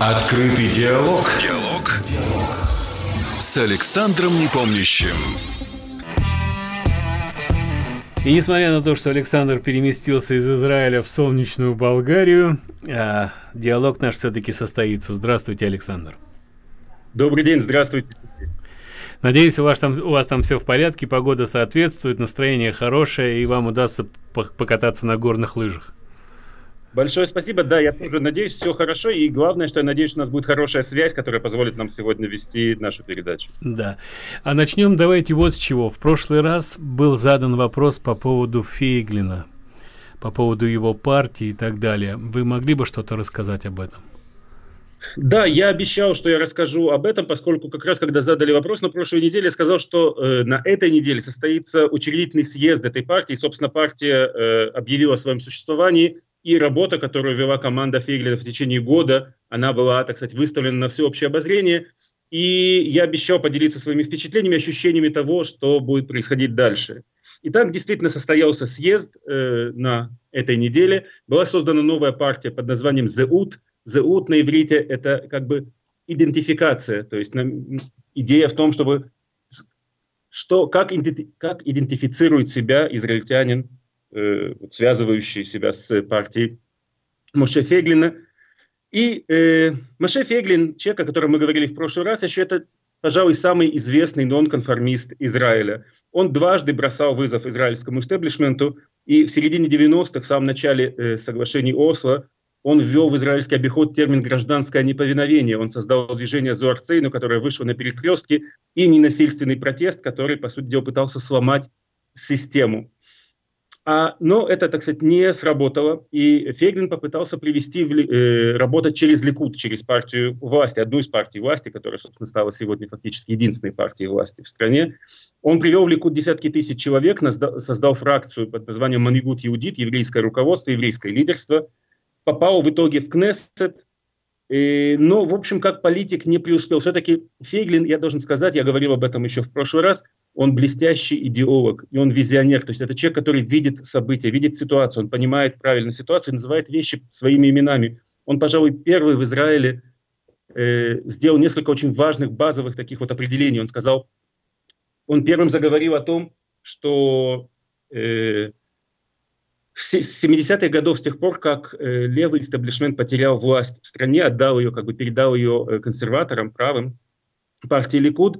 Открытый диалог. С Александром Непомнящим. И несмотря на то, что Александр переместился из Израиля в солнечную Болгарию, диалог наш все-таки состоится. Здравствуйте, Александр. Добрый день, здравствуйте. Надеюсь, у вас там все в порядке, погода соответствует, настроение хорошее, и вам удастся покататься на горных лыжах. Большое спасибо. Да, я тоже надеюсь, все хорошо. И главное, что я надеюсь, что у нас будет хорошая связь, которая позволит нам сегодня вести нашу передачу. Да. А начнем давайте вот с чего. В прошлый раз был задан вопрос по поводу Фейглина, по поводу его партии и так далее. Вы могли бы что-то рассказать об этом? Да, я обещал, что я расскажу об этом, поскольку как раз когда задали вопрос на прошлой неделе, я сказал, что на этой неделе состоится учредительный съезд этой партии. Собственно, партия объявила о своем существовании, и работа, которую вела команда Фейглина в течение года, она была, так сказать, выставлена на всеобщее обозрение. И я обещал поделиться своими впечатлениями, ощущениями того, что будет происходить дальше. Итак, действительно состоялся съезд на этой неделе. Была создана новая партия под названием «Зеут». «Зеут» на иврите – это как бы идентификация, то есть идея в том, чтобы как идентифицирует себя израильтянин, связывающий себя с партией Моше Фейглина. И Моше Фейглин, человек, о котором мы говорили в прошлый раз, еще это, пожалуй, самый известный нонконформист Израиля. Он дважды бросал вызов израильскому истеблишменту, и в середине 90-х, в самом начале соглашений Осло, он ввел в израильский обиход термин «гражданское неповиновение». Он создал движение Зоар Цейну, которое вышло на перекрестке, и ненасильственный протест, который, по сути дела, пытался сломать систему. Но это, так сказать, не сработало, и Фейглин попытался работать через Ликуд, через партию власти, одну из партий власти, которая, собственно, стала сегодня фактически единственной партией власти в стране. Он привел в Ликуд десятки тысяч человек, создал фракцию под названием «Манигут Иудит», еврейское руководство, еврейское лидерство, попал в итоге в Кнессет, но, в общем, как политик не преуспел. Все-таки Фейглин, я должен сказать, я говорил об этом еще в прошлый раз, он блестящий идеолог, и он визионер. То есть это человек, который видит события, видит ситуацию, он понимает правильно ситуацию, называет вещи своими именами. Он, пожалуй, первый в Израиле сделал несколько очень важных базовых таких вот определений. Он первым заговорил о том, что с 70-х годов, с тех пор, как левый истеблишмент потерял власть в стране, отдал ее, передал ее консерваторам, правым, партии Ликуд,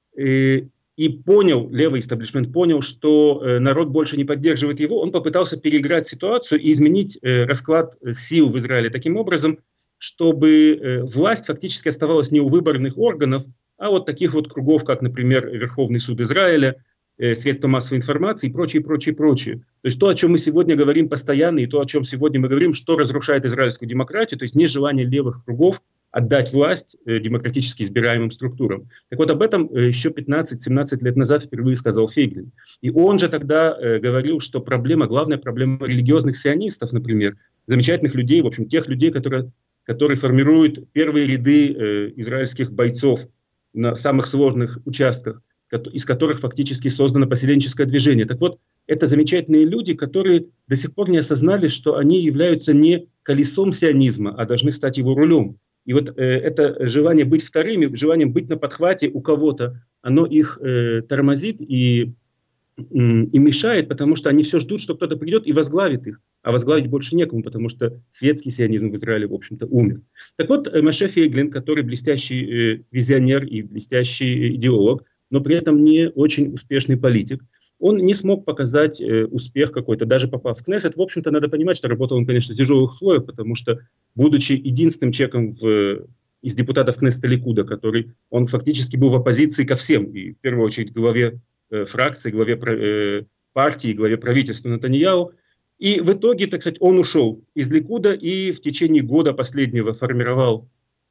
и левый истеблишмент понял, что народ больше не поддерживает его, он попытался переиграть ситуацию и изменить расклад сил в Израиле таким образом, чтобы власть фактически оставалась не у выборных органов, а вот таких вот кругов, как, например, Верховный суд Израиля, средства массовой информации и прочее, прочее, прочее. То есть то, о чем мы сегодня говорим постоянно, и то, о чем сегодня мы говорим, что разрушает израильскую демократию, то есть нежелание левых кругов отдать власть демократически избираемым структурам. Так вот, об этом еще 15-17 лет назад впервые сказал Фейглин. И он же тогда говорил, что главная проблема религиозных сионистов, например, замечательных людей, в общем, тех людей, которые формируют первые ряды израильских бойцов на самых сложных участках, из которых фактически создано поселенческое движение. Так вот, это замечательные люди, которые до сих пор не осознали, что они являются не колесом сионизма, а должны стать его рулем. И вот это желание быть вторыми, желание быть на подхвате у кого-то, оно их тормозит и мешает, потому что они все ждут, что кто-то придет и возглавит их. А возглавить больше некому, потому что светский сионизм в Израиле, в общем-то, умер. Так вот, Моше Фейглин, который блестящий визионер и блестящий идеолог, но при этом не очень успешный политик, он не смог показать успех какой-то, даже попав в Кнессет. В общем-то, надо понимать, что работал он, конечно, в тяжелых условиях, потому что, будучи единственным человеком из депутатов Кнессета Ликуда, он фактически был в оппозиции ко всем, и в первую очередь главе фракции, главе партии, главе правительства Нетаньяху. И в итоге, так сказать, он ушел из Ликуда и в течение года последнего формировал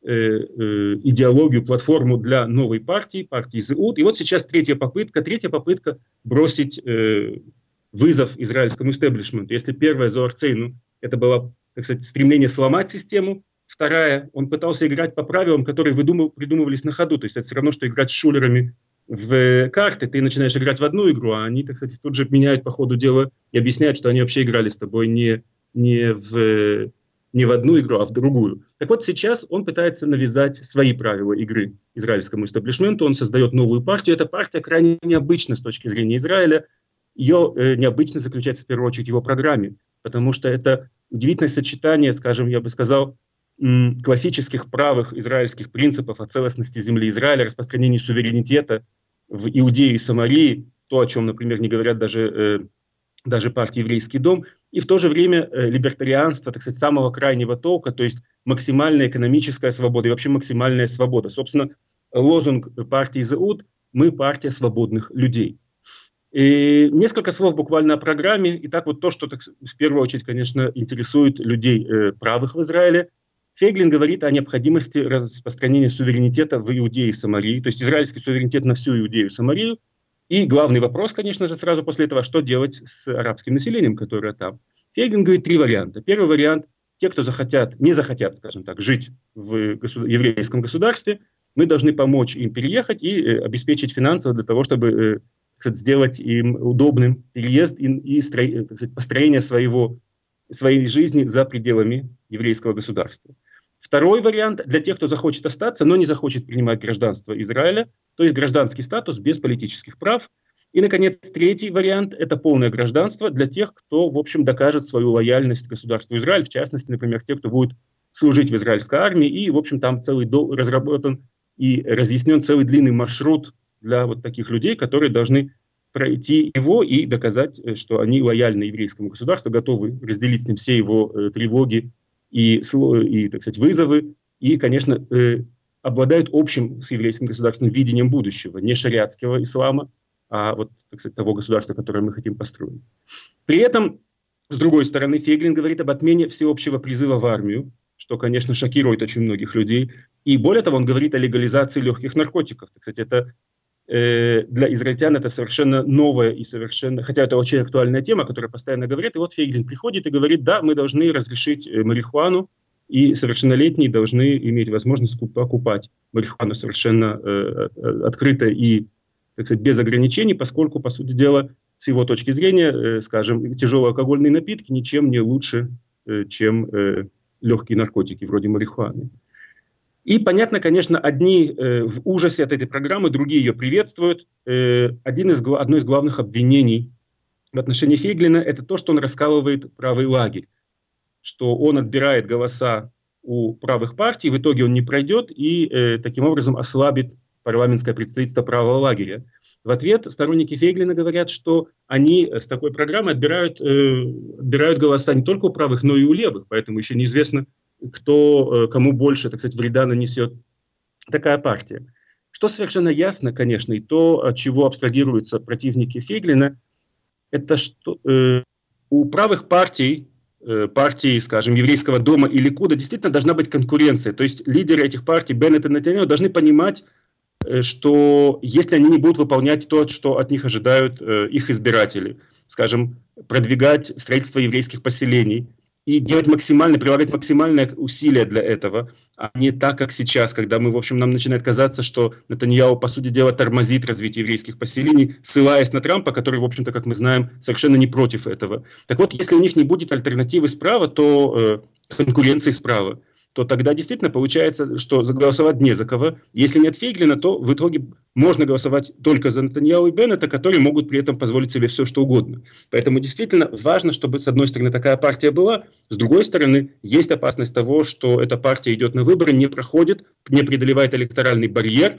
идеологию, платформу для новой партии Зеут. И вот сейчас третья попытка бросить вызов израильскому истеблишменту. Если первая Зоар Цейну, это было, так сказать, стремление сломать систему, вторая, он пытался играть по правилам, которые придумывались на ходу. То есть это все равно, что играть с шулерами в карты. Ты начинаешь играть в одну игру, а они, так сказать, тут же меняют по ходу дела и объясняют, что они вообще играли с тобой не в не в одну игру, а в другую. Так вот, сейчас он пытается навязать свои правила игры израильскому истеблишменту, он создает новую партию. Эта партия крайне необычна с точки зрения Израиля. Ее необычность заключается в первую очередь в его программе, потому что это удивительное сочетание, скажем, я бы сказал, классических правых израильских принципов о целостности земли Израиля, распространении суверенитета в Иудее и Самарии, то, о чем, например, не говорят даже партии «Еврейский дом», и в то же время либертарианство, так сказать, самого крайнего толка, то есть максимальная экономическая свобода и вообще максимальная свобода. Собственно, лозунг партии «Зеут» – «Мы партия свободных людей». И несколько слов буквально о программе. Итак, вот то, что в первую очередь, конечно, интересует людей правых в Израиле. Фейглин говорит о необходимости распространения суверенитета в Иудее и Самарии, то есть израильский суверенитет на всю Иудею и Самарию. И главный вопрос, конечно же, сразу после этого, что делать с арабским населением, которое там. Фейглин говорит 3 варианта. Первый вариант – те, кто не захотят, скажем так, жить в еврейском государстве, мы должны помочь им переехать и обеспечить финансово для того, чтобы сделать им удобным переезд и построение своей жизни за пределами еврейского государства. Второй вариант для тех, кто захочет остаться, но не захочет принимать гражданство Израиля, то есть гражданский статус без политических прав. И, наконец, третий вариант – это полное гражданство для тех, кто, в общем, докажет свою лояльность государству Израиль, в частности, например, те, кто будет служить в израильской армии, и, в общем, там разработан и разъяснен целый длинный маршрут для вот таких людей, которые должны пройти его и доказать, что они лояльны еврейскому государству, готовы разделить с ним все его тревоги и, так сказать, вызовы, и, конечно, обладают общим с еврейским государственным видением будущего, не шариатского ислама, а вот, так сказать, того государства, которое мы хотим построить. При этом, с другой стороны, Фейглин говорит об отмене всеобщего призыва в армию, что, конечно, шокирует очень многих людей. И более того, он говорит о легализации легких наркотиков. Так сказать, это для израильтян это совершенно новая и совершенно, хотя это очень актуальная тема, которая постоянно говорит. И вот Фейглин приходит и говорит, да, мы должны разрешить марихуану, и совершеннолетние должны иметь возможность покупать марихуану совершенно открыто и, так сказать, без ограничений, поскольку, по сути дела, с его точки зрения, скажем, тяжелые алкогольные напитки ничем не лучше, чем легкие наркотики вроде марихуаны. И понятно, конечно, одни в ужасе от этой программы, другие ее приветствуют. Одно из главных обвинений в отношении Фейглина – это то, что он раскалывает правый лагерь, что он отбирает голоса у правых партий, в итоге он не пройдет и таким образом ослабит парламентское представительство правого лагеря. В ответ сторонники Фейглина говорят, что они с такой программой отбирают голоса не только у правых, но и у левых, поэтому еще неизвестно, кому больше, так сказать, вреда нанесет такая партия. Что совершенно ясно, конечно, и то, от чего абстрагируются противники Фейглина, это что у правых партий, скажем, Еврейского дома и Ликуда, действительно должна быть конкуренция. То есть лидеры этих партий, Беннет и Нетаньяху, должны понимать, что если они не будут выполнять то, что от них ожидают их избиратели, скажем, продвигать строительство еврейских поселений, и прилагать максимальное усилие для этого, а не так, как сейчас, когда мы, в общем, нам начинает казаться, что Нетаньяху, по сути дела, тормозит развитие еврейских поселений, ссылаясь на Трампа, который, в общем-то, как мы знаем, совершенно не против этого. Так вот, если у них не будет альтернативы справа, то конкуренции справа, то тогда действительно получается, что голосовать не за кого. Если нет Фейглина, то в итоге можно голосовать только за Нетаньяху и Беннета, которые могут при этом позволить себе все, что угодно. Поэтому действительно важно, чтобы с одной стороны такая партия была, с другой стороны есть опасность того, что эта партия идет на выборы, не проходит, не преодолевает электоральный барьер,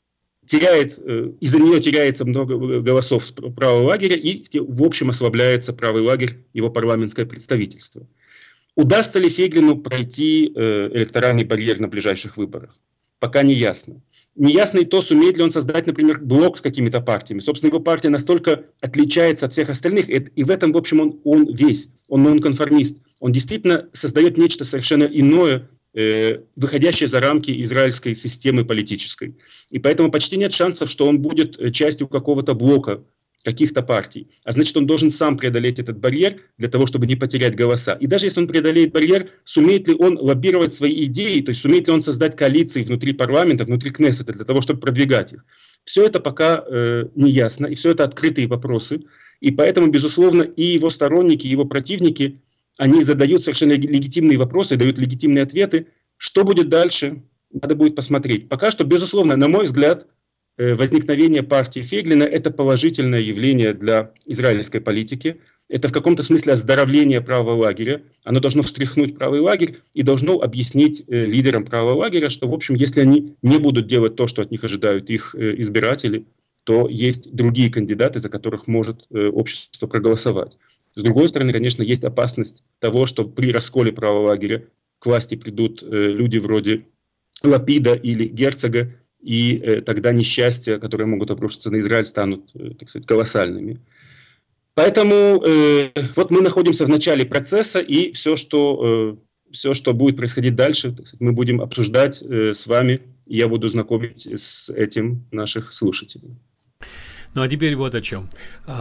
из-за нее теряется много голосов правого лагеря и в общем ослабляется правый лагерь, его парламентское представительство. Удастся ли Фейглину пройти электоральный барьер на ближайших выборах? Пока не ясно. Не ясно и то, сумеет ли он создать, например, блок с какими-то партиями. Собственно, его партия настолько отличается от всех остальных, и в этом, в общем, он весь, он нонконформист. Он действительно создает нечто совершенно иное, выходящее за рамки израильской системы политической. И поэтому почти нет шансов, что он будет частью какого-то блока, каких-то партий. А значит, он должен сам преодолеть этот барьер для того, чтобы не потерять голоса. И даже если он преодолеет барьер, сумеет ли он лоббировать свои идеи, то есть сумеет ли он создать коалиции внутри парламента, внутри Кнессета для того, чтобы продвигать их. Все это пока не ясно, и все это открытые вопросы. И поэтому, безусловно, и его сторонники, и его противники они задают совершенно легитимные вопросы, дают легитимные ответы. Что будет дальше, надо будет посмотреть. Пока что, безусловно, на мой взгляд, возникновение партии Фейглина – это положительное явление для израильской политики. Это в каком-то смысле оздоровление правого лагеря. Оно должно встряхнуть правый лагерь и должно объяснить лидерам правого лагеря, что, в общем, если они не будут делать то, что от них ожидают их избиратели, то есть другие кандидаты, за которых может общество проголосовать. С другой стороны, конечно, есть опасность того, что при расколе правого лагеря к власти придут люди вроде Лапида или Герцога, и тогда несчастья, которые могут обрушиться на Израиль, станут, так сказать, колоссальными. Поэтому вот мы находимся в начале процесса, и все, что будет происходить дальше, так сказать, мы будем обсуждать с вами, и я буду знакомить с этим наших слушателей. Ну а теперь вот о чем.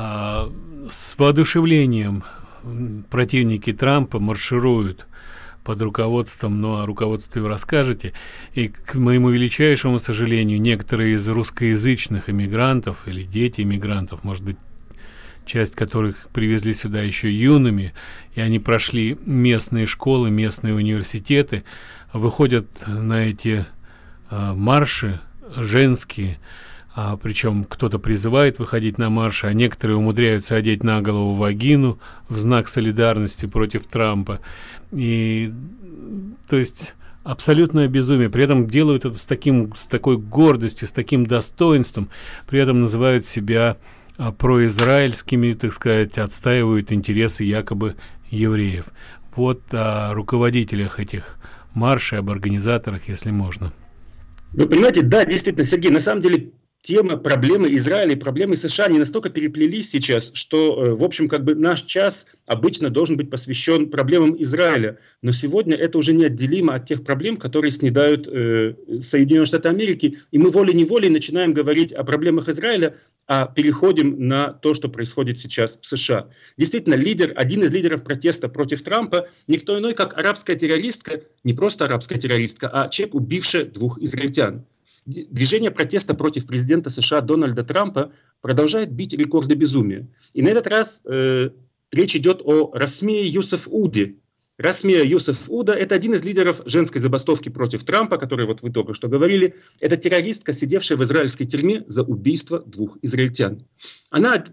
С воодушевлением противники Трампа маршируют под руководством, ну о руководстве вы расскажете, и к моему величайшему сожалению, некоторые из русскоязычных иммигрантов или дети иммигрантов, может быть, часть которых привезли сюда еще юными, и они прошли местные школы, местные университеты, выходят на эти марши женские, причем кто-то призывает выходить на марши, а некоторые умудряются одеть на голову вагину в знак солидарности против Трампа. И, то есть, абсолютное безумие. При этом делают это с такой гордостью, с таким достоинством, при этом называют себя произраильскими, так сказать, отстаивают интересы якобы евреев. Вот о руководителях этих маршей, об организаторах, если можно. Вы понимаете, да, действительно, Сергей, на самом деле тема проблемы Израиля и проблемы США не настолько переплелись сейчас, что, в общем, как бы наш час обычно должен быть посвящен проблемам Израиля. Но сегодня это уже неотделимо от тех проблем, которые снедают Соединенные Штаты Америки. И мы волей-неволей начинаем говорить о проблемах Израиля, а переходим на то, что происходит сейчас в США. Действительно, один из лидеров протеста против Трампа никто иной, как арабская террористка, не просто арабская террористка, а человек, убивший 2 израильтян. Движение протеста против президента США Дональда Трампа продолжает бить рекорды безумия. И на этот раз речь идет о Расмее Юсеф-Уде. Расмея Юсеф-Уда – это один из лидеров женской забастовки против Трампа, который вот вы только что говорили. Это террористка, сидевшая в израильской тюрьме за убийство 2 израильтян. Она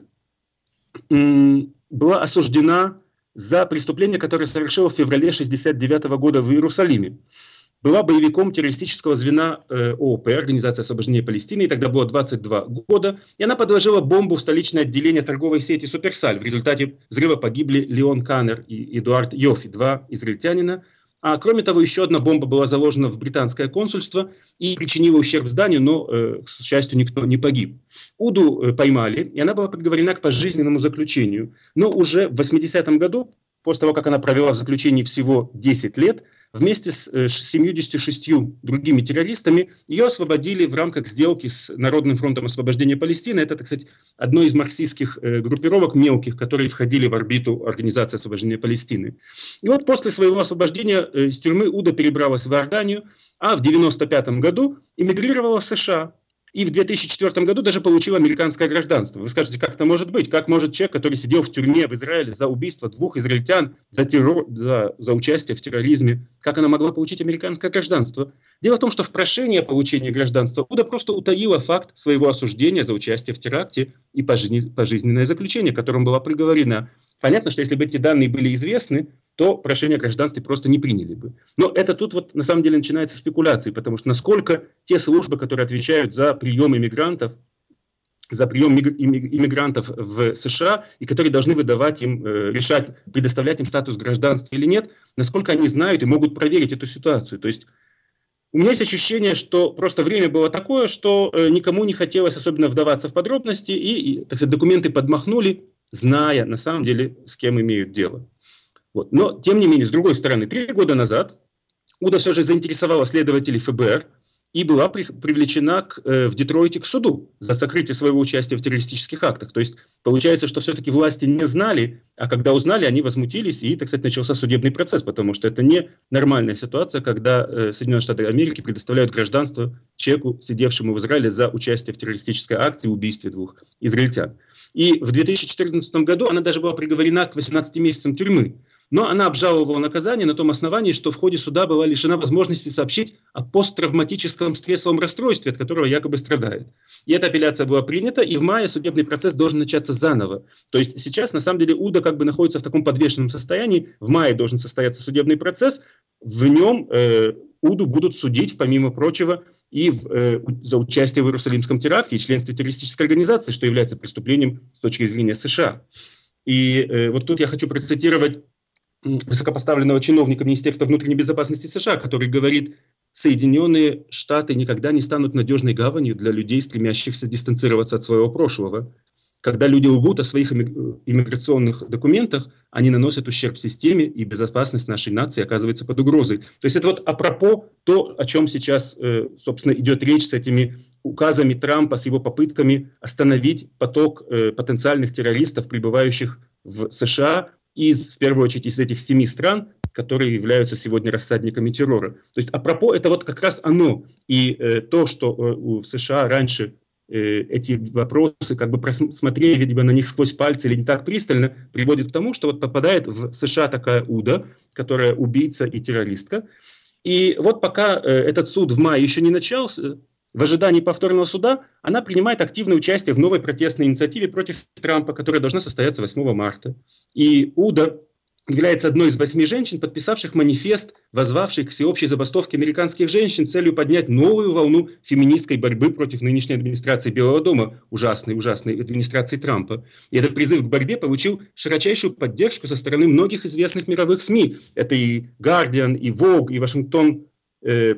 была осуждена за преступление, которое совершила в феврале 1969 года в Иерусалиме. Была боевиком террористического звена ООП, Организация освобождения Палестины, и тогда было 22 года, и она подложила бомбу в столичное отделение торговой сети «Суперсаль». В результате взрыва погибли Леон Каннер и Эдуард Йоффи, 2 израильтянина. А кроме того, еще одна бомба была заложена в британское консульство и причинила ущерб зданию, но, к счастью, никто не погиб. Уду поймали, и она была приговорена к пожизненному заключению. Но уже в 80-м году, после того, как она провела в заключении всего 10 лет, вместе с 76 другими террористами ее освободили в рамках сделки с Народным фронтом освобождения Палестины. Это, так сказать, одной из марксистских группировок мелких, которые входили в орбиту Организации освобождения Палестины. И вот после своего освобождения из тюрьмы Уда перебралась в Иорданию, а в 1995 году эмигрировала в США. И в 2004 году даже получил американское гражданство. Вы скажете, как это может быть? Как может человек, который сидел в тюрьме в Израиле за убийство 2 израильтян, за террор, за участие в терроризме, как она могла получить американское гражданство? Дело в том, что в прошении о получении гражданства Уда просто утаила факт своего осуждения за участие в теракте и пожизненное заключение, которым была приговорена. Понятно, что если бы эти данные были известны, то прошение о гражданстве просто не приняли бы. Но это тут вот на самом деле начинается спекуляции, потому что насколько те службы, которые отвечают за прием иммигрантов, в США, и которые должны выдавать им, решать, предоставлять им статус гражданства или нет, насколько они знают и могут проверить эту ситуацию. То есть у меня есть ощущение, что просто время было такое, что никому не хотелось особенно вдаваться в подробности, и так сказать, документы подмахнули, зная на самом деле, с кем имеют дело. Вот. Но, тем не менее, с другой стороны, 3 года назад Уда все же заинтересовала следователей ФБР и была привлечена в Детройте к суду за сокрытие своего участия в террористических актах. То есть получается, что все-таки власти не знали, а когда узнали, они возмутились, и, так сказать, начался судебный процесс, потому что это не нормальная ситуация, когда Соединенные Штаты Америки предоставляют гражданство человеку, сидевшему в Израиле за участие в террористической акции, убийстве 2 израильтян. И в 2014 году она даже была приговорена к 18 месяцам тюрьмы. Но она обжаловала наказание на том основании, что в ходе суда была лишена возможности сообщить о посттравматическом стрессовом расстройстве, от которого якобы страдает. И эта апелляция была принята, и в мае судебный процесс должен начаться заново. То есть сейчас, на самом деле, Уда как бы находится в таком подвешенном состоянии. В мае должен состояться судебный процесс, в нем Уду будут судить, помимо прочего, и за участие в Иерусалимском теракте и членстве террористической организации, что является преступлением с точки зрения США. И вот тут я хочу процитировать высокопоставленного чиновника Министерства внутренней безопасности США, который говорит: Соединенные Штаты никогда не станут надежной гаванью для людей, стремящихся дистанцироваться от своего прошлого. Когда люди лгут о своих иммиграционных документах, они наносят ущерб системе, и безопасность нашей нации оказывается под угрозой. То есть это вот апропо то, о чем сейчас, собственно, идет речь с этими указами Трампа, с его попытками остановить поток потенциальных террористов, прибывающих в США, в первую очередь из этих 7 стран, которые являются сегодня рассадниками террора. То есть апропо это вот как раз оно. И то, что в США раньше эти вопросы, как бы смотрели, видимо, на них сквозь пальцы или не так пристально, приводит к тому, что вот попадает в США такая Уда, которая убийца и террористка. И вот пока этот суд в мае еще не начался, в ожидании повторного суда, она принимает активное участие в новой протестной инициативе против Трампа, которая должна состояться 8 марта. И Уда является одной из 8 женщин, подписавших манифест, воззвавший к всеобщей забастовке американских женщин с целью поднять новую волну феминистской борьбы против нынешней администрации Белого дома, ужасной администрации Трампа. И этот призыв к борьбе получил широчайшую поддержку со стороны многих известных мировых СМИ. Это и Guardian, и Vogue, и Вашингтон, и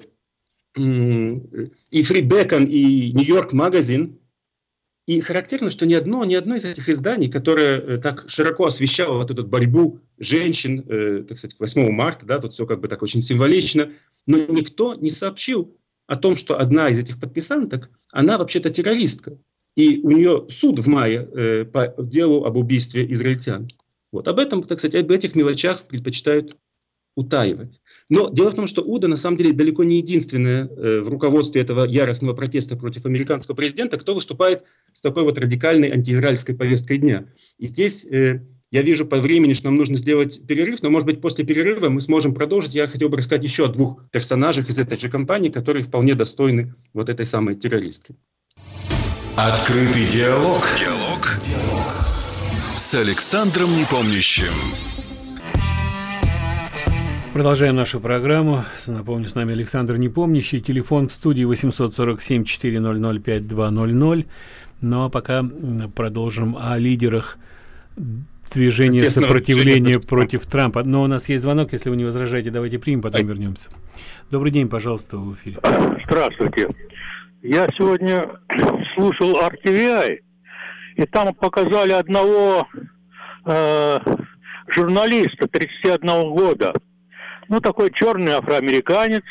Free Beacon, и New York Magazine. И характерно, что ни одно из этих изданий, которое так широко освещало вот эту борьбу женщин, так сказать, 8 марта, да, тут все как бы так очень символично, но никто не сообщил о том, что одна из этих подписанток, она вообще-то террористка. И у нее суд в мае по делу об убийстве израильтян. Вот об этом, так сказать, об этих мелочах предпочитают утаивать. Но дело в том, что Уда на самом деле далеко не единственная в руководстве этого яростного протеста против американского президента, кто выступает с такой вот радикальной антиизраильской повесткой дня. И здесь я вижу по времени, что нам нужно сделать перерыв, но, может быть, после перерыва мы сможем продолжить. Я хотел бы рассказать еще о 2 персонажах из этой же кампании, которые вполне достойны вот этой самой террористки. Открытый диалог. С Александром Непомнящим. Продолжаем нашу программу. Напомню, с нами Александр Непомнящий. Телефон в студии 847-400-5200. Ну а пока продолжим о лидерах движения сопротивления против Трампа. Но у нас есть звонок, если вы не возражаете, давайте примем, потом вернемся. Добрый день, пожалуйста, в эфире. Здравствуйте. Я сегодня слушал RTVI, и там показали одного журналиста 31 года. Ну, такой черный афроамериканец,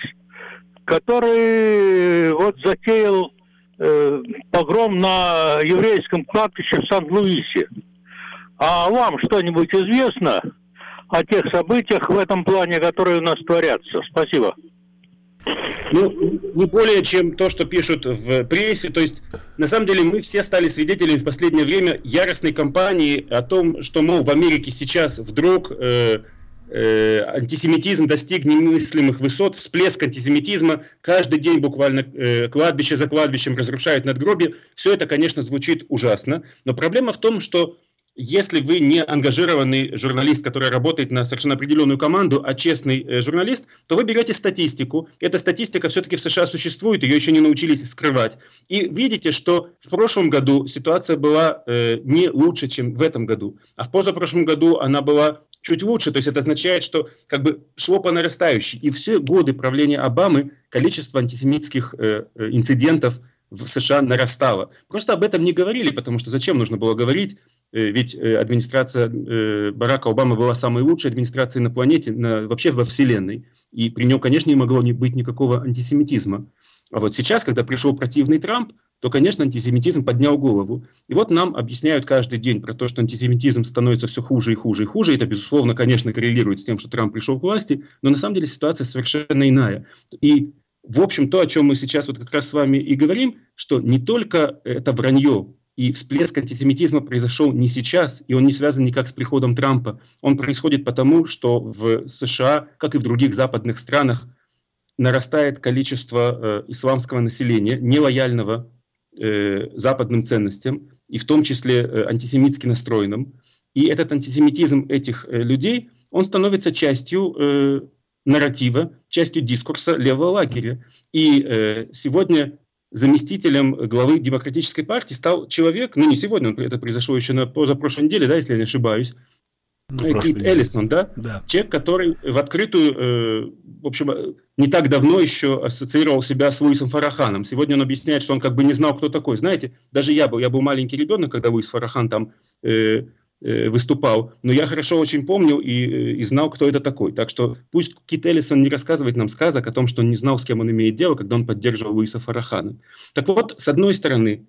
который вот затеял погром на еврейском кладбище в Сан-Луисе. А вам что-нибудь известно о тех событиях в этом плане, которые у нас творятся? Спасибо. Ну, не более чем то, что пишут в прессе. То есть, на самом деле, мы все стали свидетелями в последнее время яростной кампании о том, что, мол, в Америке сейчас вдруг антисемитизм достиг немыслимых высот, всплеск антисемитизма, каждый день буквально кладбище за кладбищем разрушают надгробия. Все это, конечно, звучит ужасно, но проблема в том, что если вы не ангажированный журналист, который работает на совершенно определенную команду, а честный журналист, то вы берете статистику. Эта статистика все-таки в США существует, ее еще не научились скрывать. И видите, что в прошлом году ситуация была не лучше, чем в этом году. А в позапрошлом году она была чуть лучше. То есть это означает, что как бы шло по нарастающей. И все годы правления Обамы количество антисемитских инцидентов в США нарастало. Просто об этом не говорили, потому что зачем нужно было говорить? Ведь администрация Барака Обамы была самой лучшей администрацией на планете, вообще во Вселенной. И при нем, конечно, не могло быть никакого антисемитизма. А вот сейчас, когда пришел противный Трамп, то, конечно, антисемитизм поднял голову. И вот нам объясняют каждый день про то, что антисемитизм становится все хуже и хуже и хуже. Это, безусловно, конечно, коррелирует с тем, что Трамп пришел к власти, но на самом деле ситуация совершенно иная. И в общем, то, о чем мы сейчас вот как раз с вами и говорим, что не только это вранье И всплеск антисемитизма произошел не сейчас, и он не связан никак с приходом Трампа. Он происходит потому, что в США, как и в других западных странах, нарастает количество исламского населения, нелояльного западным ценностям, и в том числе антисемитски настроенным. И этот антисемитизм этих людей, он становится частью нарратива, частью дискурса левого лагеря. И сегодня заместителем главы Демократической партии стал человек, ну не сегодня, это произошло еще на позапрошлой неделе, да, если я не ошибаюсь, Кит Эллисон, да? Да? Человек, который в открытую, в общем, не так давно еще ассоциировал себя с Луисом Фараханом. Сегодня он объясняет, что он как бы не знал, кто такой. Знаете, даже я был маленький ребенок, когда Луис Фарахан там выступал, но я хорошо очень помнил и знал, кто это такой. Так что пусть Кит Эллисон не рассказывает нам сказок о том, что он не знал, с кем он имеет дело, когда он поддерживал Луиса Фарахана. Так вот, с одной стороны,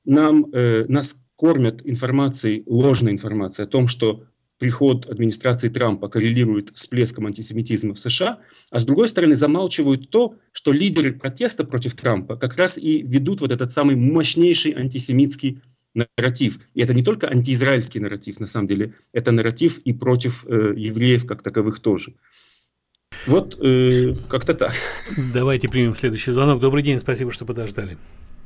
нас кормят информацией, ложной информацией о том, что приход администрации Трампа коррелирует с всплеском антисемитизма в США, а с другой стороны замалчивают то, что лидеры протеста против Трампа как раз и ведут вот этот самый мощнейший антисемитский нарратив. И это не только антиизраильский нарратив, на самом деле, это нарратив и против евреев как таковых тоже. Вот как-то так. Давайте примем следующий звонок. Добрый день, спасибо, что подождали.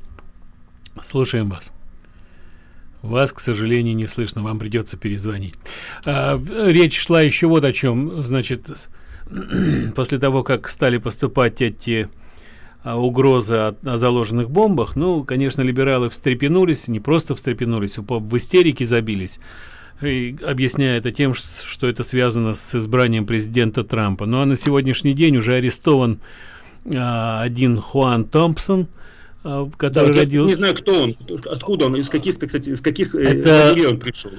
Слушаем вас. Вас, к сожалению, не слышно, вам придется перезвонить. Речь шла еще вот о чем. Значит, после того, как стали поступать эти угрозы о заложенных бомбах, ну, конечно, либералы встрепенулись, не просто встрепенулись, в истерике забились, и объясняя это тем, что это связано с избранием президента Трампа. Ну, а на сегодняшний день уже арестован один Хуан Томпсон, который родил... Не знаю, кто он, откуда он, из каких-то, кстати, из каких лагерей он пришел.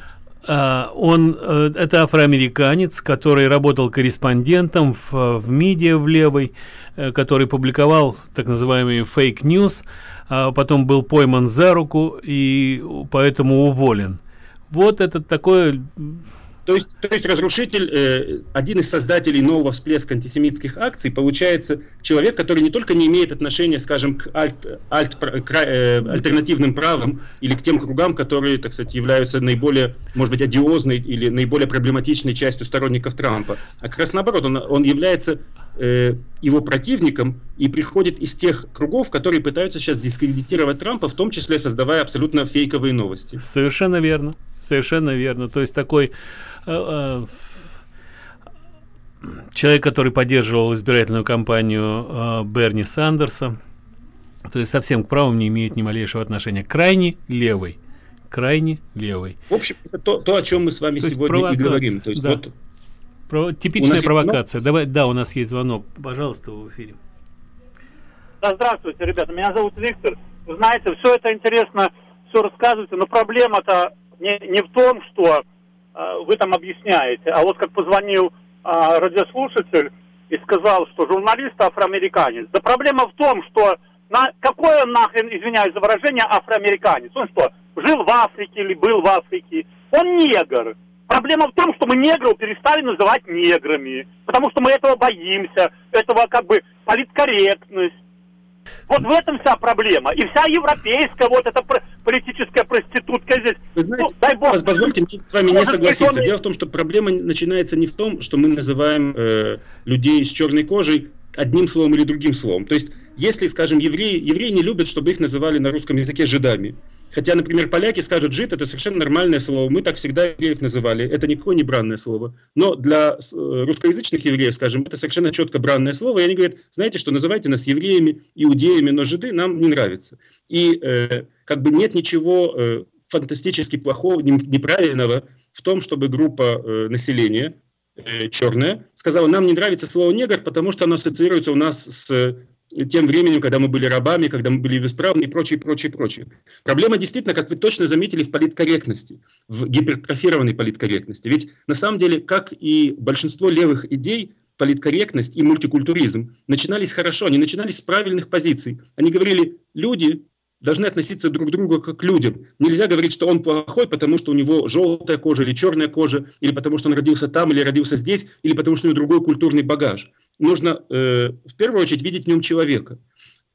Это афроамериканец, который работал корреспондентом в МИДе в левой, который публиковал так называемые фейк-ньюс, потом был пойман за руку и поэтому уволен. Вот это такое... То есть разрушитель, один из создателей нового всплеска антисемитских акций, получается человек, который не только не имеет отношения, скажем, к альтернативным правам или к тем кругам, которые, так сказать, являются наиболее, может быть, одиозной или наиболее проблематичной частью сторонников Трампа, а как раз наоборот, он является его противником и приходит из тех кругов, которые пытаются сейчас дискредитировать Трампа, в том числе создавая абсолютно фейковые новости. Совершенно верно, совершенно верно. То есть такой человек, который поддерживал избирательную кампанию Берни Сандерса, то есть совсем к правым не имеет ни малейшего отношения. Крайне левый. Крайне левый. В общем, это то, о чем мы с вами сегодня и говорим. То есть да. Вот типичная провокация. Давай, да, у нас есть звонок. Пожалуйста, в эфире. Да, здравствуйте, ребята. Меня зовут Виктор. Вы знаете, все это интересно, все рассказываете, но проблема-то не в том, что вы там объясняете, а вот как позвонил радиослушатель и сказал, что журналист афроамериканец. Да проблема в том, что какой он нахрен, извиняюсь за выражение, афроамериканец? Он что, жил в Африке или был в Африке? Он негр. Проблема в том, что мы негров перестали называть неграми, потому что мы этого боимся, этого как бы политкорректность. Вот в этом вся проблема. И вся европейская вот эта политическая проститутка здесь. Вы знаете, дай бог. Позвольте мне с вами не согласиться. Дело в том, что проблема начинается не в том, что мы называем людей с черной кожей одним словом или другим словом. То есть, если, скажем, евреи не любят, чтобы их называли на русском языке жидами. Хотя, например, поляки скажут жид, это совершенно нормальное слово. Мы так всегда евреев называли. Это никакое не бранное слово. Но для русскоязычных евреев, скажем, это совершенно четко бранное слово. И они говорят, знаете что, называйте нас евреями, иудеями, но жиды нам не нравятся. И как бы нет ничего фантастически плохого, неправильного в том, чтобы группа населения черная сказала, нам не нравится слово негр, потому что оно ассоциируется у нас с тем временем, когда мы были рабами, когда мы были бесправны и прочее, прочее, прочее. Проблема действительно, как вы точно заметили, в политкорректности, в гипертрофированной политкорректности. Ведь на самом деле, как и большинство левых идей, политкорректность и мультикультуризм начинались хорошо, они начинались с правильных позиций. Они говорили, люди должны относиться друг к другу как к людям. Нельзя говорить, что он плохой, потому что у него желтая кожа или черная кожа, или потому что он родился там, или родился здесь, или потому что у него другой культурный багаж. Нужно в первую очередь видеть в нем человека.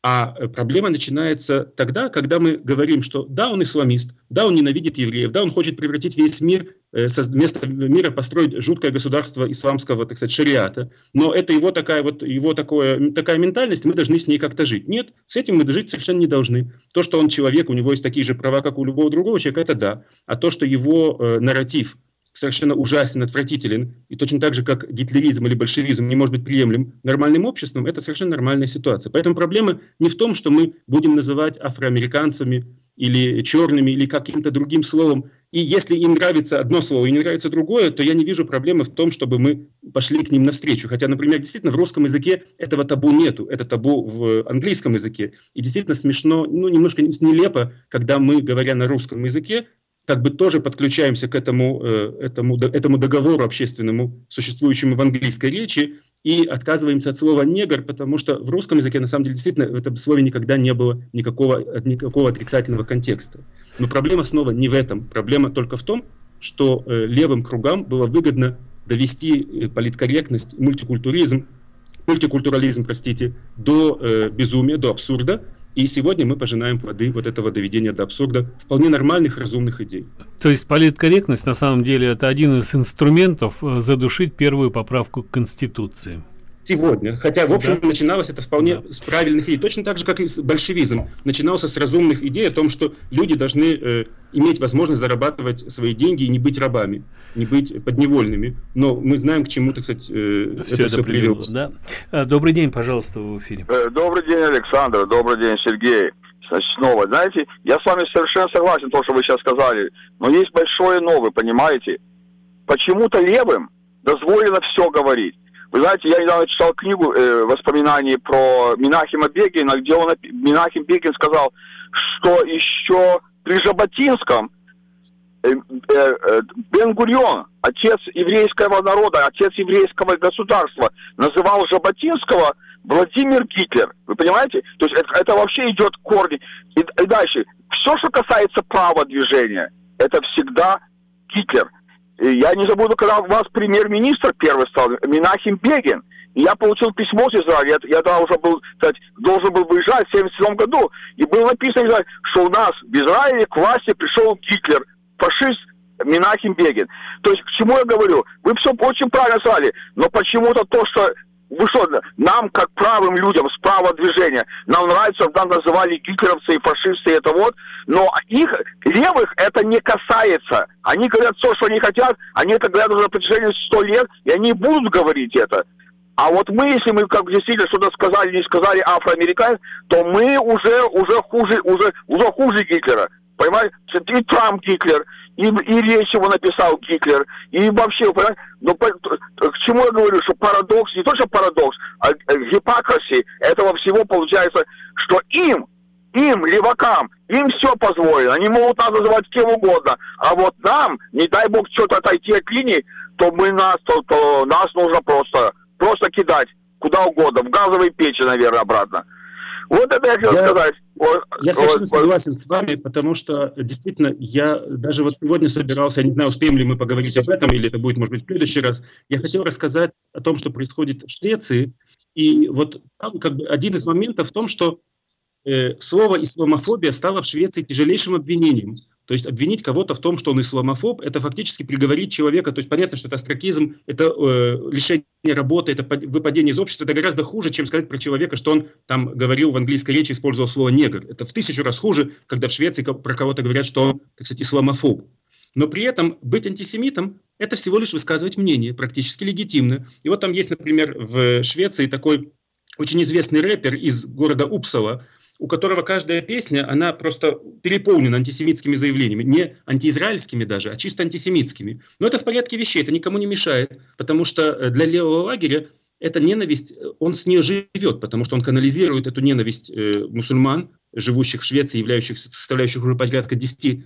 А проблема начинается тогда, когда мы говорим, что да, он исламист, да, он ненавидит евреев, да, он хочет превратить весь мир, вместо мира построить жуткое государство исламского, так сказать, шариата, но это его такая ментальность, мы должны с ней как-то жить. Нет, с этим мы жить совершенно не должны. То, что он человек, у него есть такие же права, как у любого другого человека, это да. А то, что его нарратив совершенно ужасен, отвратителен, и точно так же, как гитлеризм или большевизм не может быть приемлем нормальным обществом, это совершенно нормальная ситуация. Поэтому проблема не в том, что мы будем называть афроамериканцами или черными, или каким-то другим словом. И если им нравится одно слово и не нравится другое, то я не вижу проблемы в том, чтобы мы пошли к ним навстречу. Хотя, например, действительно в русском языке этого табу нету, это табу в английском языке. И действительно смешно, немножко нелепо, когда мы, говоря на русском языке, как бы тоже подключаемся к этому договору общественному, существующему в английской речи, и отказываемся от слова «негр», потому что в русском языке, на самом деле, действительно, в этом слове никогда не было никакого отрицательного контекста. Но проблема снова не в этом. Проблема только в том, что левым кругам было выгодно довести политкорректность, мультикультурализм, до безумия, до абсурда. И сегодня мы пожинаем плоды вот этого доведения до абсурда вполне нормальных, разумных идей. То есть политкорректность на самом деле это один из инструментов задушить первую поправку к Конституции. Сегодня. Хотя, в общем, начиналось это вполне с правильных идей. Точно так же, как и большевизм. Начинался с разумных идей о том, что люди должны иметь возможность зарабатывать свои деньги и не быть рабами, не быть подневольными. Но мы знаем, к чему, так сказать, это все привело. Да? Добрый день, пожалуйста, в эфире. Добрый день, Александр. Добрый день, Сергей. Значит, снова, знаете, я с вами совершенно согласен, то, что вы сейчас сказали. Но есть большое но, вы понимаете. Почему-то левым дозволено все говорить. Вы знаете, я недавно читал книгу воспоминаний про Менахема Бегина, где Менахем Бегин сказал, что еще при Жаботинском Бен-Гурион, отец еврейского народа, отец еврейского государства, называл Жаботинского Владимир Гитлер. Вы понимаете? То есть это вообще идет корни. И дальше. Все, что касается права движения, это всегда Гитлер. Я не забуду, когда у вас премьер-министр первый стал, Менахем Бегин. И я получил письмо с Израиля. Я тогда уже должен был выезжать в 1977 году. И было написано, что у нас в Израиле к власти пришел Гитлер, фашист Менахем Бегин. То есть, к чему я говорю? Вы все очень правильно сказали. Но почему-то то, что... Вы что, нам, как правым людям, с правого движения, нам нравится, когда называли гитлеровцы и фашисты, это вот, но их, левых, это не касается. Они говорят все, что они хотят, они это говорят уже на протяжении 100 лет, и они будут говорить это. А вот мы, если мы как действительно что-то сказали, не сказали афроамериканец, то мы уже хуже Гитлера. Понимаете? И Трамп Гитлер, и речь его написал Гитлер, и вообще, понимаете? Но к чему я говорю, что парадокс, не то что парадокс, а гипокриси этого всего получается, что им, левакам, им все позволено, они могут нас называть кем угодно, а вот нам, не дай бог что-то отойти от линии, то нас нужно просто кидать куда угодно, в газовые печи, наверное, обратно. Вот это я хотел сказать. Я совершенно согласен с вами, потому что действительно я даже вот сегодня собирался, я не знаю, успеем ли мы поговорить об этом, или это будет, может быть, в следующий раз. Я хотел рассказать о том, что происходит в Швеции. И вот там как бы один из моментов в том, что слово «исламофобия» стало в Швеции тяжелейшим обвинением. То есть обвинить кого-то в том, что он исламофоб, это фактически приговорить человека. То есть понятно, что это остракизм, это лишение работы, это выпадение из общества. Это гораздо хуже, чем сказать про человека, что он там говорил в английской речи, использовал слово «негр». Это в 1000 раз хуже, когда в Швеции про кого-то говорят, что он, так сказать, исламофоб. Но при этом быть антисемитом – это всего лишь высказывать мнение, практически легитимно. И вот там есть, например, в Швеции такой очень известный рэпер из города Упсала, у которого каждая песня, она просто переполнена антисемитскими заявлениями. Не антиизраильскими даже, а чисто антисемитскими. Но это в порядке вещей, это никому не мешает. Потому что для левого лагеря эта ненависть, он с нее живет, потому что он канализирует эту ненависть мусульман, живущих в Швеции, составляющих уже порядка 10%,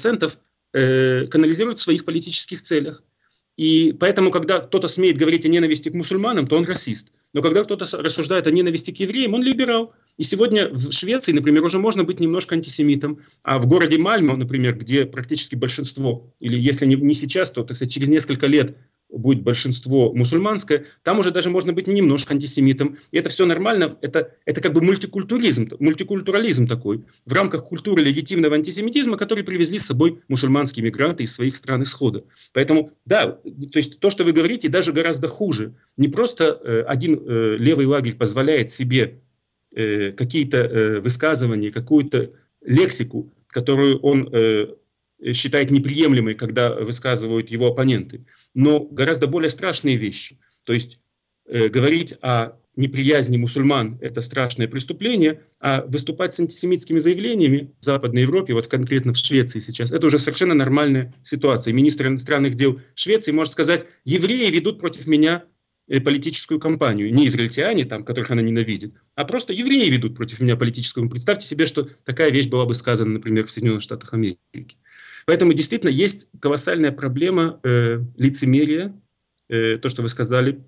канализирует в своих политических целях. И поэтому, когда кто-то смеет говорить о ненависти к мусульманам, то он расист. Но когда кто-то рассуждает о ненависти к евреям, он либерал. И сегодня в Швеции, например, уже можно быть немножко антисемитом. А в городе Мальмо, например, где практически большинство, или если не сейчас, то, так сказать, через несколько лет будет большинство мусульманское, там уже даже можно быть немножко антисемитом. И это все нормально. Это как бы мультикультурализм такой в рамках культуры легитимного антисемитизма, который привезли с собой мусульманские мигранты из своих стран исхода. Поэтому, да, то есть то, что вы говорите, даже гораздо хуже. Не просто один левый лагерь позволяет себе какие-то высказывания, какую-то лексику, которую он считает неприемлемой, когда высказывают его оппоненты. Но гораздо более страшные вещи. То есть говорить о неприязни мусульман – это страшное преступление, а выступать с антисемитскими заявлениями в Западной Европе, вот конкретно в Швеции сейчас, это уже совершенно нормальная ситуация. Министр иностранных дел Швеции может сказать: евреи ведут против меня политическую кампанию. Не израильтяне, там, которых она ненавидит, а просто евреи ведут против меня политическую кампанию. Представьте себе, что такая вещь была бы сказана, например, в Соединенных Штатах Америки. Поэтому действительно есть колоссальная проблема лицемерия, то, что вы сказали,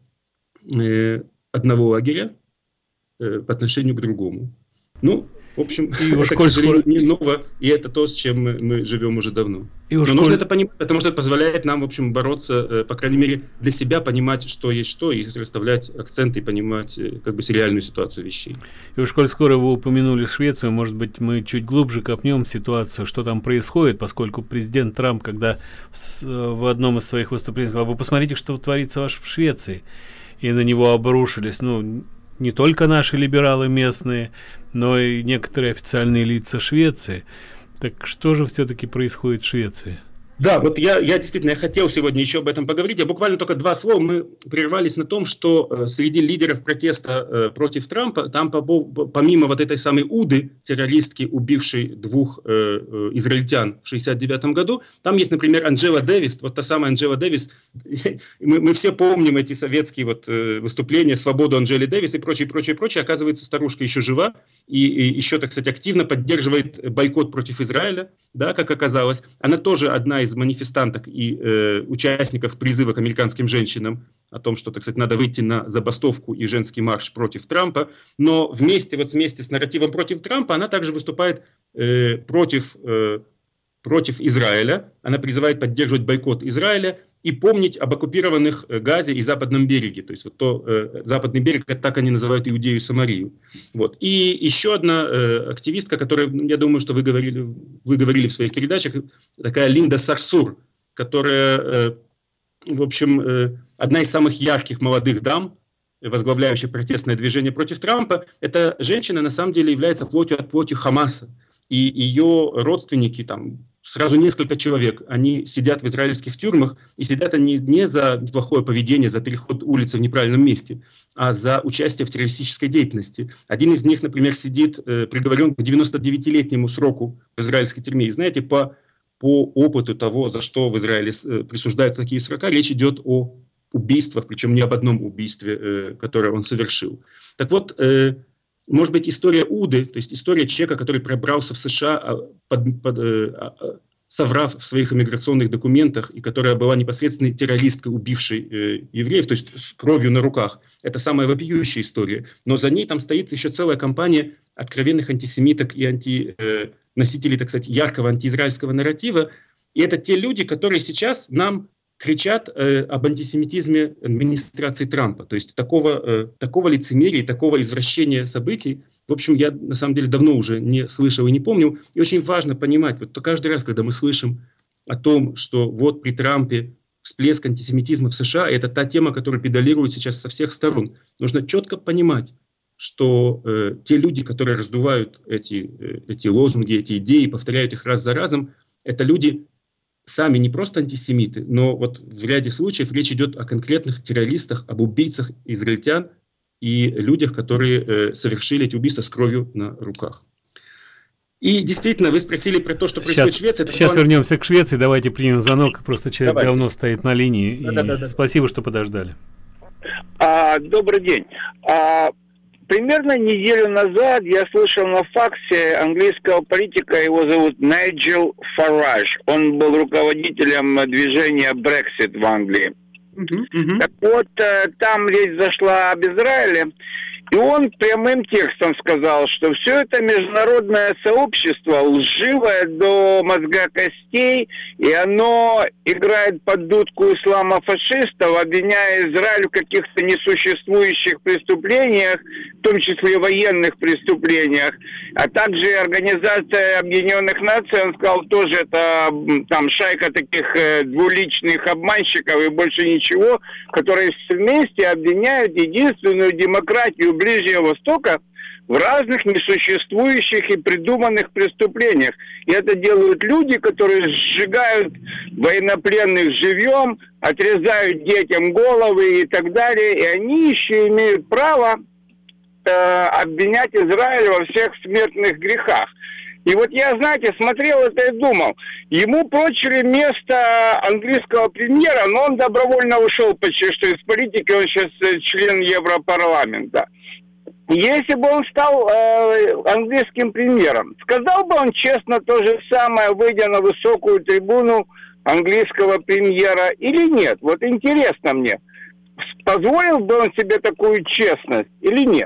одного лагеря по отношению к другому. Ну, в общем, это, к сожалению, не ново, и это то, с чем мы живем уже давно. Но нужно это понимать, потому что это позволяет нам, в общем, бороться, по крайней мере, для себя, понимать, что есть что, и расставлять акценты, и понимать как бы реальную ситуацию вещей. И уж коль скоро вы упомянули Швецию, может быть, мы чуть глубже копнем ситуацию, что там происходит, поскольку президент Трамп, когда в одном из своих выступлений сказал: вы посмотрите, что творится в Швеции, и на него обрушились, не только наши либералы местные, но и некоторые официальные лица Швеции. Так что же все-таки происходит в Швеции? Да, вот я действительно хотел сегодня еще об этом поговорить. Я буквально только два слова. Мы прервались на том, что среди лидеров протеста против Трампа, там помимо вот этой самой Уды, террористки, убившей двух израильтян в 1969 году, там есть, например, Анджела Дэвис. Вот та самая Анджела Дэвис. Мы все помним эти советские вот выступления «Свободу Анджели Дэвис» и прочее. Оказывается, старушка еще жива и еще, так сказать, активно поддерживает бойкот против Израиля, да, как оказалось. Она тоже одна из манифестанток и участников призыва к американским женщинам о том, что, так сказать, надо выйти на забастовку и женский марш против Трампа, но вместе с нарративом против Трампа она также выступает против Израиля. Она призывает поддерживать бойкот Израиля и помнить об оккупированных Газе и Западном береге. То есть Западный берег, так они называют Иудею и Самарию. Вот. И еще одна активистка, которая, я думаю, что вы говорили в своих передачах, такая Линда Сарсур, которая, в общем, одна из самых ярких молодых дам, возглавляющая протестное движение против Трампа. Эта женщина на самом деле является плотью от плоти Хамаса. И ее родственники, там сразу несколько человек, они сидят в израильских тюрьмах, и сидят они не за плохое поведение, за переход улицы в неправильном месте, а за участие в террористической деятельности. Один из них, например, приговорен к 99-летнему сроку в израильской тюрьме. И знаете, по опыту того, за что в Израиле присуждают такие срока, речь идет о убийствах, причем не об одном убийстве, которое он совершил. Так вот, может быть, история Уды, то есть история человека, который пробрался в США, соврав в своих иммиграционных документах, и которая была непосредственной террористкой, убившей евреев, то есть с кровью на руках. Это самая вопиющая история. Но за ней там стоит еще целая кампания откровенных антисемиток и носителей, так сказать, яркого антиизраильского нарратива. И это те люди, которые сейчас нам кричат об антисемитизме администрации Трампа. То есть такого лицемерия, такого извращения событий, в общем, я на самом деле давно уже не слышал и не помнил. И очень важно понимать, вот каждый раз, когда мы слышим о том, что вот при Трампе всплеск антисемитизма в США, это та тема, которую педалируют сейчас со всех сторон. Нужно четко понимать, что те люди, которые раздувают эти лозунги, эти идеи, повторяют их раз за разом, это люди сами не просто антисемиты, но вот в ряде случаев речь идет о конкретных террористах, об убийцах израильтян и людях, которые совершили эти убийства с кровью на руках. И действительно, вы спросили про то, что происходит в Швеции. Сейчас вернемся к Швеции, давайте примем звонок, просто человек давно стоит на линии. Да. Спасибо, что подождали. Добрый день. Примерно неделю назад я слышал на факсе английского политика, его зовут Найджел Фараж. Он был руководителем движения Brexit в Англии. Так вот, там речь зашла об Израиле, И он прямым текстом сказал, что все это международное сообщество лживое до мозга костей, и оно играет под дудку ислама-фашистов, обвиняя Израиль в каких-то несуществующих преступлениях, в том числе военных преступлениях, а также Организация Объединенных Наций, он сказал, тоже это там шайка таких двуличных обманщиков и больше ничего, которые все вместе обвиняют единственную демократию Ближнего Востока в разных несуществующих и придуманных преступлениях. И это делают люди, которые сжигают военнопленных живьем, отрезают детям головы и так далее. И они еще имеют право обвинять Израиль во всех смертных грехах. И вот я, знаете, смотрел это и думал, ему прочили место английского премьера, но он добровольно ушел почти что из политики, он сейчас член Европарламента. Если бы он стал английским премьером, сказал бы он честно то же самое, выйдя на высокую трибуну английского премьера или нет? Вот интересно мне, позволил бы он себе такую честность или нет?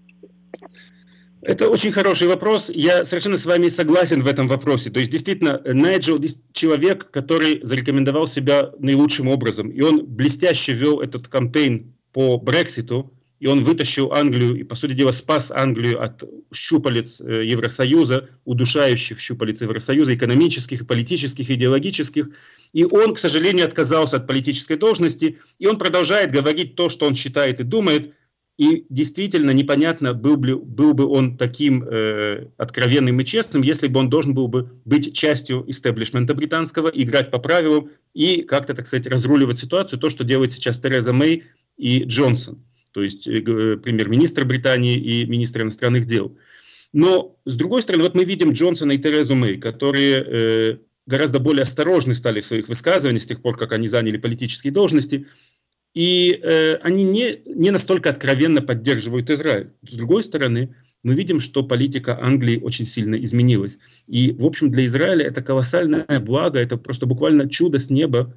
Это очень хороший вопрос. Я совершенно с вами согласен в этом вопросе. То есть, действительно, Найджел человек, который зарекомендовал себя наилучшим образом. И он блестяще вел этот кампейн по Брекситу. И он вытащил Англию и, по сути дела, спас Англию от щупалец Евросоюза, удушающих щупалец Евросоюза, экономических, политических, идеологических. И он, к сожалению, отказался от политической должности. И он продолжает говорить то, что он считает и думает. И действительно непонятно, был бы он таким откровенным и честным, если бы он должен был бы быть частью истеблишмента британского, играть по правилам и как-то, так сказать, разруливать ситуацию, то, что делает сейчас Тереза Мэй и Джонсон, то есть премьер-министр Британии и министр иностранных дел. Но, с другой стороны, вот мы видим Джонсона и Терезу Мэй, которые гораздо более осторожны стали в своих высказываниях с тех пор, как они заняли политические должности. И они не настолько откровенно поддерживают Израиль. С другой стороны, мы видим, что политика Англии очень сильно изменилась. И, в общем, для Израиля это колоссальное благо, это просто буквально чудо с неба,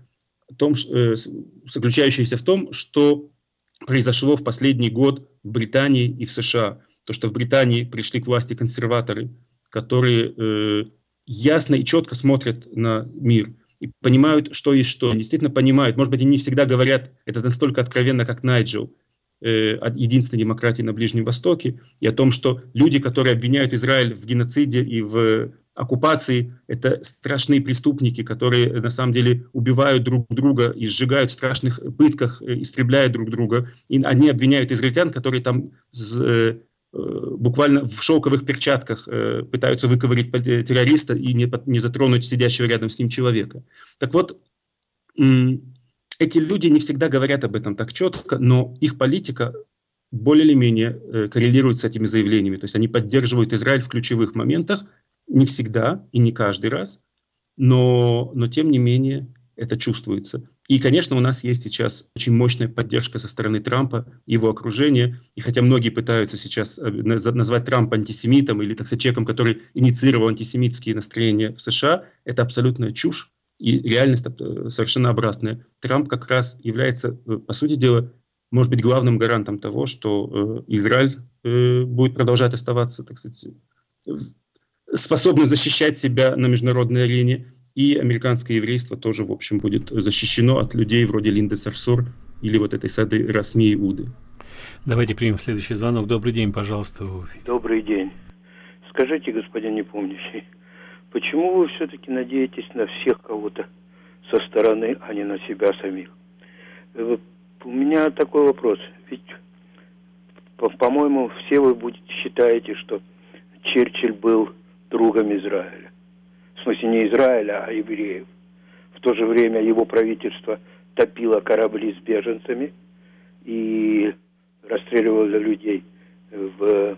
заключающееся в том, что произошло в последний год в Британии и в США. То, что в Британии пришли к власти консерваторы, которые ясно и четко смотрят на мир и понимают, что есть что. Они действительно понимают. Может быть, они не всегда говорят это настолько откровенно, как Найджел, единственной демократии на Ближнем Востоке, и о том, что люди, которые обвиняют Израиль в геноциде и в оккупации, это страшные преступники, которые на самом деле убивают друг друга и сжигают в страшных пытках, истребляют друг друга. И они обвиняют израильтян, которые там буквально в шелковых перчатках пытаются выковырять террориста и не затронуть сидящего рядом с ним человека. Так вот, эти люди не всегда говорят об этом так четко, но их политика более или менее коррелирует с этими заявлениями. То есть они поддерживают Израиль в ключевых моментах, не всегда и не каждый раз, но тем не менее это чувствуется. И, конечно, у нас есть сейчас очень мощная поддержка со стороны Трампа, его окружения. И хотя многие пытаются сейчас назвать Трампа антисемитом или, так сказать, человеком, который инициировал антисемитские настроения в США, это абсолютная чушь. И реальность совершенно обратная. Трамп как раз является, по сути дела, может быть, главным гарантом того, что Израиль будет продолжать оставаться, так сказать, способным защищать себя на международной арене. И американское еврейство тоже, в общем, будет защищено от людей вроде Линды Сарсор или вот этой Сады Расми Иуды. Давайте примем следующий звонок. Добрый день, пожалуйста. Добрый день. Скажите, господин непомнящий, почему вы все-таки надеетесь на всех кого-то со стороны, а не на себя самих? У меня такой вопрос. Ведь, по-моему, все вы считаете, что Черчилль был другом Израиля. В смысле, не Израиля, а евреев. В то же время его правительство топило корабли с беженцами и расстреливало людей в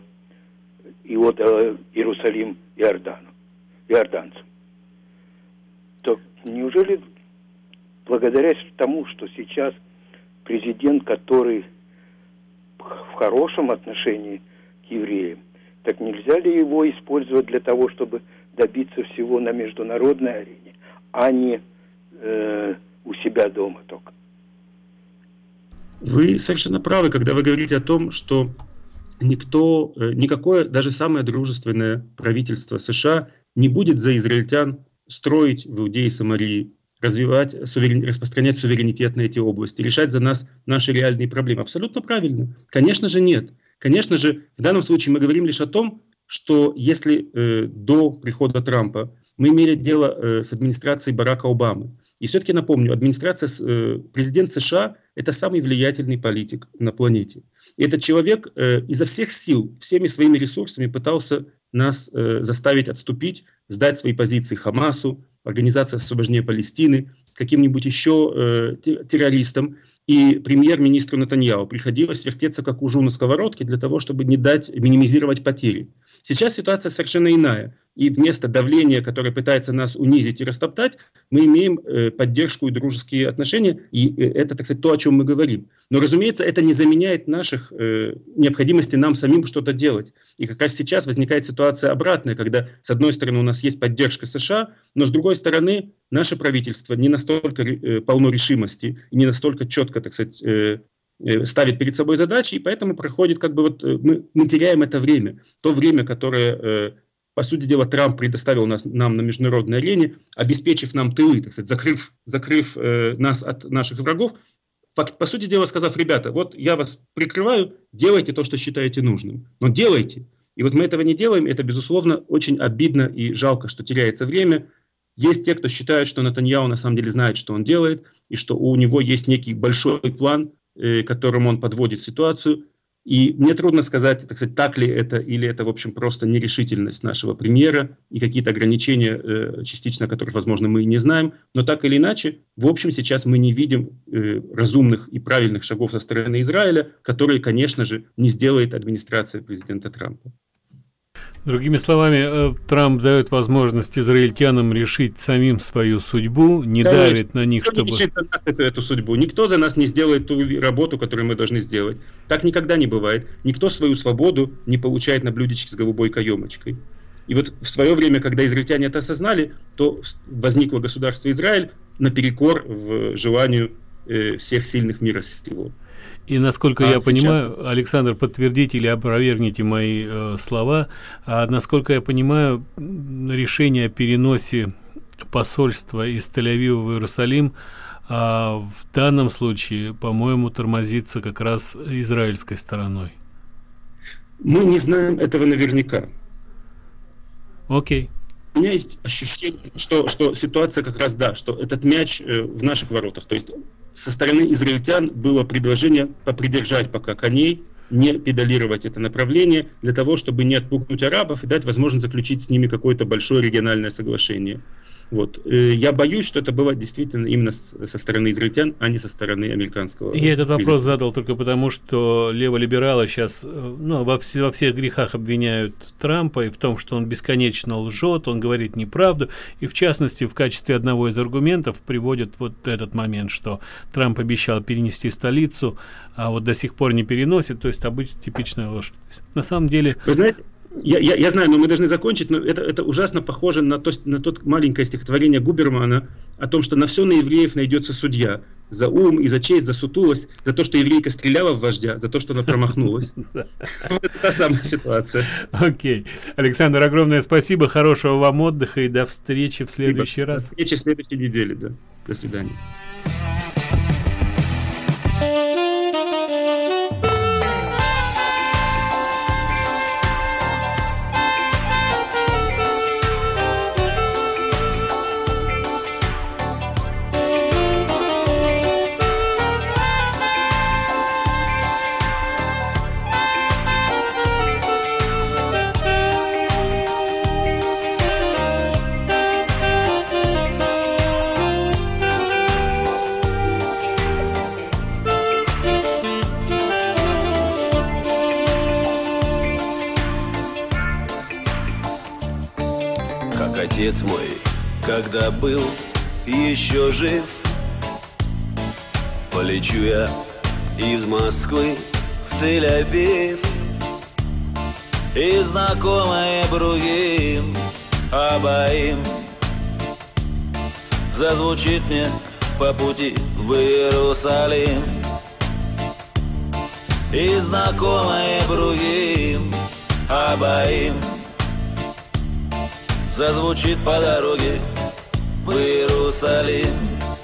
Иерусалим иорданцам. То неужели благодаря тому, что сейчас президент, который в хорошем отношении к евреям, так нельзя ли его использовать для того, чтобы добиться всего на международной арене, а не у себя дома только? Вы совершенно правы, когда вы говорите о том, что никакое, даже самое дружественное правительство США не будет за израильтян строить в Иудее и Самарии, распространять суверенитет на эти области, решать за нас наши реальные проблемы. Абсолютно правильно. Конечно же, нет. Конечно же, в данном случае мы говорим лишь о том, что если до прихода Трампа мы имели дело с администрацией Барака Обамы, и все-таки напомню, президент США – это самый влиятельный политик на планете. И этот человек изо всех сил, всеми своими ресурсами пытался нас заставить отступить, сдать свои позиции Хамасу, Организации освобождения Палестины, каким-нибудь еще террористам. И премьер-министру Нетаньяху приходилось вертеться как ужу на сковородке для того, чтобы не дать минимизировать потери. Сейчас ситуация совершенно иная. И вместо давления, которое пытается нас унизить и растоптать, мы имеем поддержку и дружеские отношения. И это, так сказать, то, о чем мы говорим. Но, разумеется, это не заменяет наших необходимости нам самим что-то делать. И как раз сейчас возникает ситуация обратная, когда, с одной стороны, у нас есть поддержка США, но, с другой стороны, наше правительство не настолько полно решимости и не настолько четко, так сказать, ставит перед собой задачи, и поэтому проходит, мы теряем это время. То время, которое... По сути дела, Трамп предоставил нам на международной арене, обеспечив нам тылы, так сказать, закрыв нас от наших врагов, по сути дела сказав: ребята, вот я вас прикрываю, делайте то, что считаете нужным. Но делайте. И вот мы этого не делаем, это, безусловно, очень обидно и жалко, что теряется время. Есть те, кто считает, что Нетаньяху на самом деле знает, что он делает, и что у него есть некий большой план, которым он подводит ситуацию. И мне трудно сказать, так сказать, так ли это, или это, в общем, просто нерешительность нашего премьера и какие-то ограничения, частично которых, возможно, мы и не знаем. Но так или иначе, в общем, сейчас мы не видим разумных и правильных шагов со стороны Израиля, которые, конечно же, не сделает администрация президента Трампа. Другими словами, Трамп дает возможность израильтянам решить самим свою судьбу, не давит на них, чтобы... Эту судьбу. Никто за нас не сделает ту работу, которую мы должны сделать. Так никогда не бывает. Никто свою свободу не получает на блюдечке с голубой каемочкой. И вот в свое время, когда израильтяне это осознали, то возникло государство Израиль наперекор в желанию всех сильных мира сего. И насколько я понимаю, Александр, подтвердите или опровергните мои слова, насколько я понимаю, решение о переносе посольства из Тель-Авива в Иерусалим в данном случае, по-моему, тормозится как раз израильской стороной. Мы не знаем этого наверняка. Окей. У меня есть ощущение, что ситуация как раз, да, что этот мяч в наших воротах. То есть со стороны израильтян было предложение попридержать пока коней, не педалировать это направление, для того, чтобы не отпугнуть арабов и дать возможность заключить с ними какое-то большое региональное соглашение. Вот. Я боюсь, что это было действительно именно со стороны израильтян, а не со стороны американского. Я этот вопрос задал только потому, что леволибералы сейчас во всех грехах обвиняют Трампа и в том, что он бесконечно лжет, он говорит неправду, и в частности в качестве одного из аргументов приводят вот этот момент, что Трамп обещал перенести столицу, а вот до сих пор не переносит, то есть обычно типичная ложь. На самом деле... Вы знаете, я знаю, но мы должны закончить, но это ужасно похоже на то маленькое стихотворение Губермана о том, что на все на евреев найдется судья. За ум и за честь, за сутулость, за то, что еврейка стреляла в вождя, за то, что она промахнулась. Это та самая ситуация. Окей. Александр, огромное спасибо, хорошего вам отдыха и до встречи в следующий раз. До встречи в следующей неделе, да. До свидания. Отец мой, когда был еще жив, полечу я из Москвы в Тель-Авив, и знакомые другим обоим зазвучит мне по пути в Иерусалим. и знакомое другим обоим. Зазвучит по дороге в Иерусалим.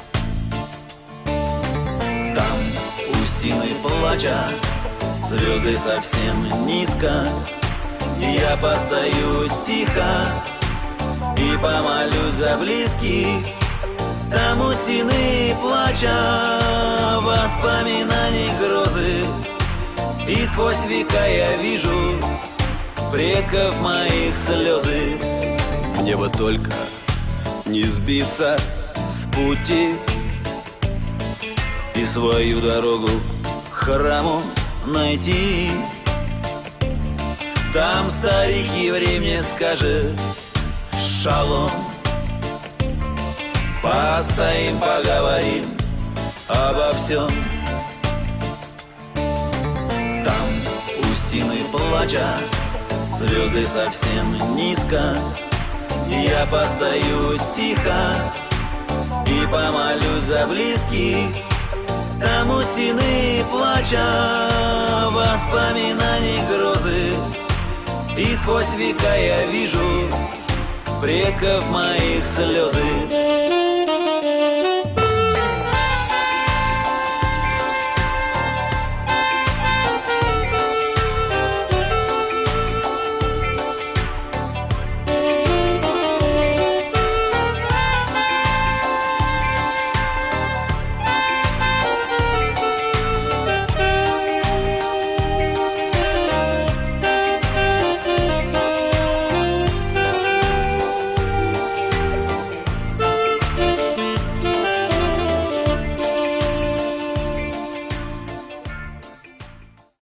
Там у стены плача звезды совсем низко, и я постою тихо и помолюсь за близких. Там у стены плача воспоминаний грозы, и сквозь века я вижу предков моих слезы. Мне бы только не сбиться с пути и свою дорогу к храму найти. Там старик еврей мне скажет шалом. Постоим, поговорим обо всем. Там у стены плача звезды совсем низко, и я постою тихо и помолюсь за близких. Там у стены плача воспоминаний грозы, и сквозь века я вижу предков моих слезы.